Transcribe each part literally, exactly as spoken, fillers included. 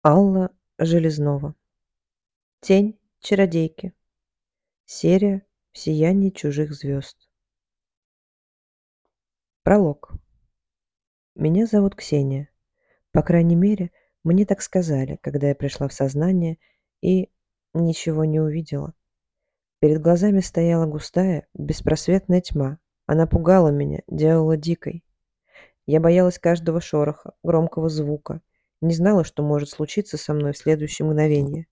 Алла Железнова. Тень чародейки. Серия «В сиянии чужих звезд». Пролог. Меня зовут Ксения. По крайней мере, мне так сказали, когда я пришла в сознание и ничего не увидела. Перед глазами стояла густая, беспросветная тьма. Она пугала меня, делала дикой. Я боялась каждого шороха, громкого звука. Не знала, что может случиться со мной в следующее мгновение.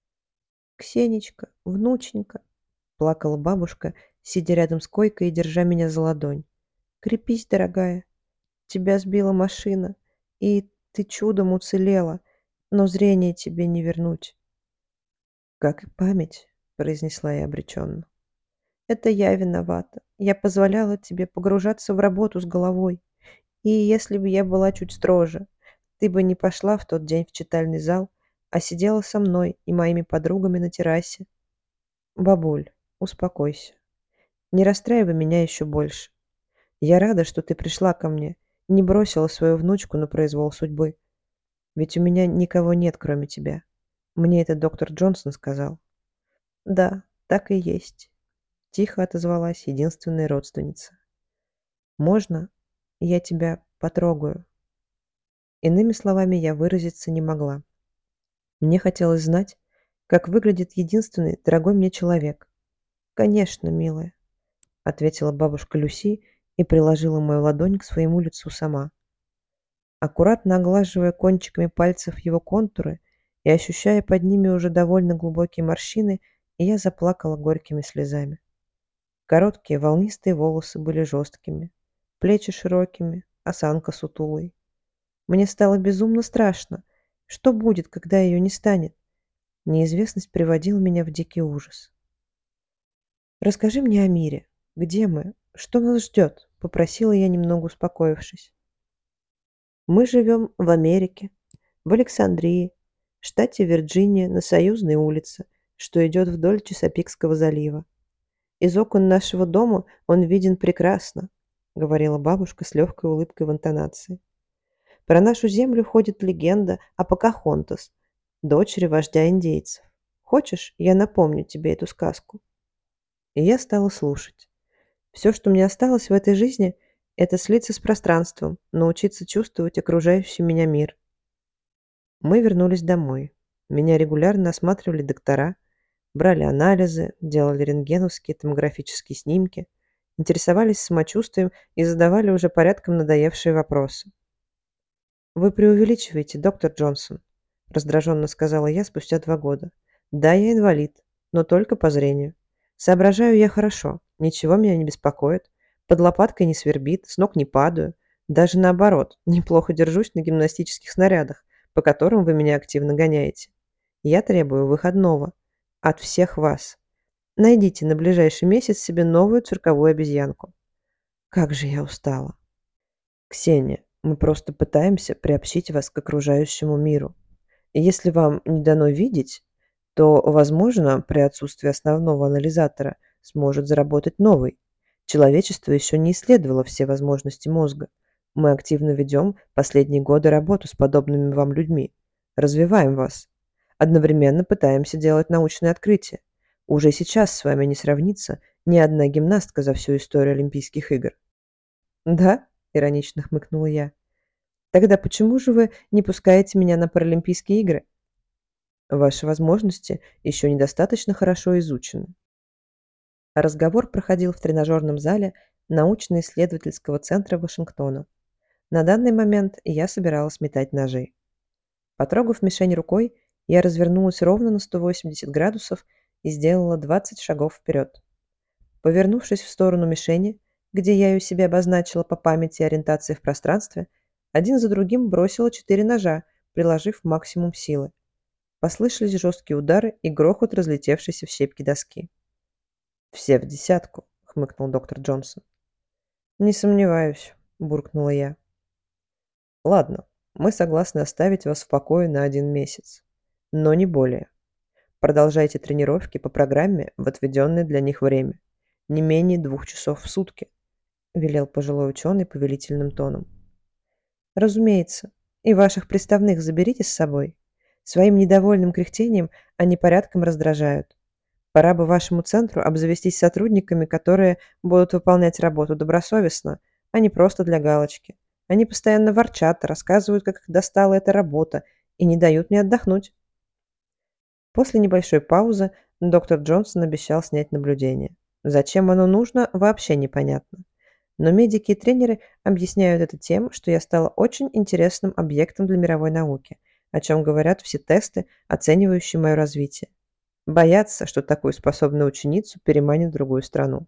«Ксенечка, внученька!» — плакала бабушка, сидя рядом с койкой и держа меня за ладонь. «Крепись, дорогая. Тебя сбила машина, и ты чудом уцелела, но зрение тебе не вернуть». «Как и память», — произнесла я обреченно. «Это я виновата. Я позволяла тебе погружаться в работу с головой. И если бы я была чуть строже, ты бы не пошла в тот день в читальный зал, а сидела со мной и моими подругами на террасе. Бабуль, успокойся. Не расстраивай меня еще больше. Я рада, что ты пришла ко мне, не бросила свою внучку на произвол судьбы. Ведь у меня никого нет, кроме тебя. Мне это доктор Джонсон сказал». «Да, так и есть», — тихо отозвалась единственная родственница. «Можно я тебя потрогаю?» Иными словами я выразиться не могла. Мне хотелось знать, как выглядит единственный дорогой мне человек. «Конечно, милая», — ответила бабушка Люси и приложила мою ладонь к своему лицу сама. Аккуратно оглаживая кончиками пальцев его контуры и ощущая под ними уже довольно глубокие морщины, я заплакала горькими слезами. Короткие волнистые волосы были жесткими, плечи широкими, осанка сутулой. Мне стало безумно страшно. Что будет, когда ее не станет? Неизвестность приводила меня в дикий ужас. «Расскажи мне о мире. Где мы? Что нас ждет?» — попросила я, немного успокоившись. «Мы живем в Америке, в Александрии, штате Вирджиния, на Союзной улице, что идет вдоль Чесапикского залива. Из окон нашего дома он виден прекрасно», — говорила бабушка с легкой улыбкой в интонации. «Про нашу землю ходит легенда о Покахонтас, дочери вождя индейцев. Хочешь, я напомню тебе эту сказку?» И я стала слушать. Все, что мне осталось в этой жизни, это слиться с пространством, научиться чувствовать окружающий меня мир. Мы вернулись домой. Меня регулярно осматривали доктора, брали анализы, делали рентгеновские томографические снимки, интересовались самочувствием и задавали уже порядком надоевшие вопросы. «Вы преувеличиваете, доктор Джонсон», — раздраженно сказала я спустя два года. «Да, я инвалид, но только по зрению. Соображаю я хорошо, ничего меня не беспокоит, под лопаткой не свербит, с ног не падаю. Даже наоборот, неплохо держусь на гимнастических снарядах, по которым вы меня активно гоняете. Я требую выходного. От всех вас. Найдите на ближайший месяц себе новую цирковую обезьянку». Как же я устала. «Ксения, мы просто пытаемся приобщить вас к окружающему миру. И если вам не дано видеть, то, возможно, при отсутствии основного анализатора сможет заработать новый. Человечество еще не исследовало все возможности мозга. Мы активно ведем последние годы работу с подобными вам людьми. Развиваем вас. Одновременно пытаемся делать научные открытия. Уже сейчас с вами не сравнится ни одна гимнастка за всю историю Олимпийских игр». «Да?» — иронично хмыкнула я. «Тогда почему же вы не пускаете меня на Паралимпийские игры?» «Ваши возможности еще недостаточно хорошо изучены». Разговор проходил в тренажерном зале научно-исследовательского центра Вашингтона. На данный момент я собиралась метать ножи. Потрогав мишень рукой, я развернулась ровно на сто восемьдесят градусов и сделала двадцать шагов вперед. Повернувшись в сторону мишени, где я ее себе обозначила по памяти и ориентации в пространстве, один за другим бросила четыре ножа, приложив максимум силы. Послышались жесткие удары и грохот разлетевшейся в щепки доски. «Все в десятку», — хмыкнул доктор Джонсон. «Не сомневаюсь», — буркнула я. «Ладно, мы согласны оставить вас в покое на один месяц, но не более. Продолжайте тренировки по программе в отведенное для них время, не менее двух часов в сутки», — велел пожилой ученый повелительным тоном. «Разумеется. И ваших приставных заберите с собой. Своим недовольным кряхтением они порядком раздражают. Пора бы вашему центру обзавестись сотрудниками, которые будут выполнять работу добросовестно, а не просто для галочки. Они постоянно ворчат, рассказывают, как их достала эта работа, и не дают мне отдохнуть. После небольшой паузы доктор Джонсон обещал снять наблюдение. Зачем оно нужно, вообще непонятно. Но медики и тренеры объясняют это тем, что я стала очень интересным объектом для мировой науки, о чем говорят все тесты, оценивающие мое развитие. Боятся, что такую способную ученицу переманят в другую страну.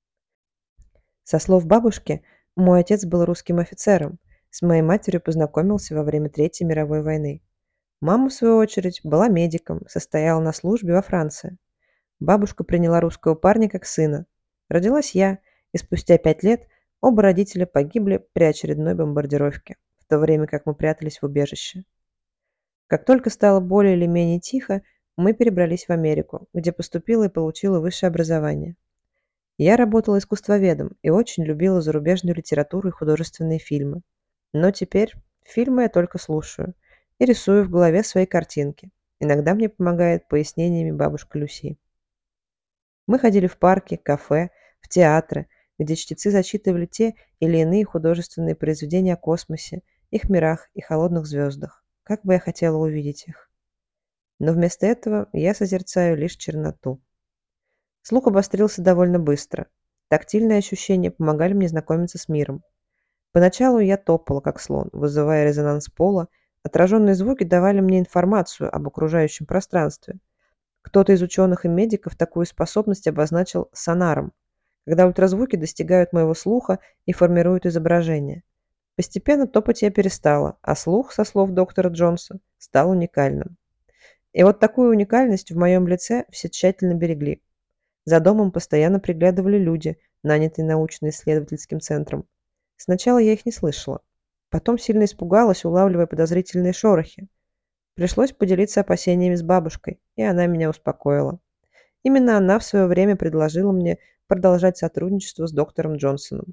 Со слов бабушки, мой отец был русским офицером, с моей матерью познакомился во время Третьей мировой войны. Мама, в свою очередь, была медиком, состояла на службе во Франции. Бабушка приняла русского парня как сына. Родилась я, и спустя пять лет оба родителя погибли при очередной бомбардировке, в то время как мы прятались в убежище. Как только стало более или менее тихо, мы перебрались в Америку, где поступила и получила высшее образование. Я работала искусствоведом и очень любила зарубежную литературу и художественные фильмы. Но теперь фильмы я только слушаю и рисую в голове свои картинки. Иногда мне помогает пояснениями бабушка Люси. Мы ходили в парки, кафе, в театры, где чтецы зачитывали те или иные художественные произведения о космосе, их мирах и холодных звездах. Как бы я хотела увидеть их. Но вместо этого я созерцаю лишь черноту. Слух обострился довольно быстро. Тактильные ощущения помогали мне знакомиться с миром. Поначалу я топала, как слон, вызывая резонанс пола. Отраженные звуки давали мне информацию об окружающем пространстве. Кто-то из ученых и медиков такую способность обозначил сонаром, когда ультразвуки достигают моего слуха и формируют изображение. Постепенно топать я перестала, а слух, со слов доктора Джонса, стал уникальным. И вот такую уникальность в моем лице все тщательно берегли. За домом постоянно приглядывали люди, нанятые научно-исследовательским центром. Сначала я их не слышала. Потом сильно испугалась, улавливая подозрительные шорохи. Пришлось поделиться опасениями с бабушкой, и она меня успокоила. Именно она в свое время предложила мне продолжать сотрудничество с доктором Джонсоном.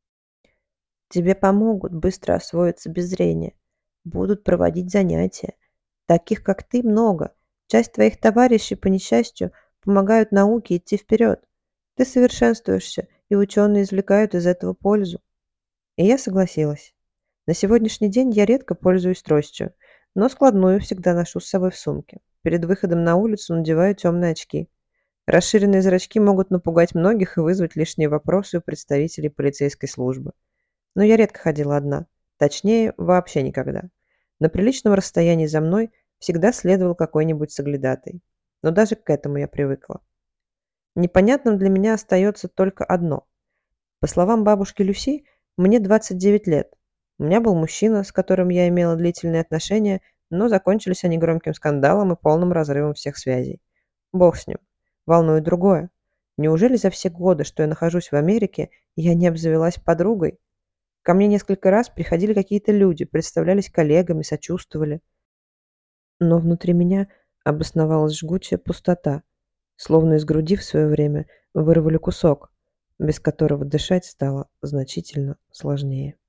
Тебе помогут быстро освоиться без зрения. Будут проводить занятия. Таких, как ты, много. Часть твоих товарищей, по несчастью, помогают науке идти вперед. Ты совершенствуешься, и ученые извлекают из этого пользу. И я согласилась. На сегодняшний день я редко пользуюсь тростью, но складную всегда ношу с собой в сумке. Перед выходом на улицу надеваю темные очки. Расширенные зрачки могут напугать многих и вызвать лишние вопросы у представителей полицейской службы. Но я редко ходила одна. Точнее, вообще никогда. На приличном расстоянии за мной всегда следовал какой-нибудь соглядатый. Но даже к этому я привыкла. Непонятным для меня остается только одно. По словам бабушки Люси, мне двадцать девять лет. У меня был мужчина, с которым я имела длительные отношения, но закончились они громким скандалом и полным разрывом всех связей. Бог с ним. Волнует другое. Неужели за все годы, что я нахожусь в Америке, я не обзавелась подругой? Ко мне несколько раз приходили какие-то люди, представлялись коллегами, сочувствовали. Но внутри меня обосновалась жгучая пустота, словно из груди в свое время вырвали кусок, без которого дышать стало значительно сложнее.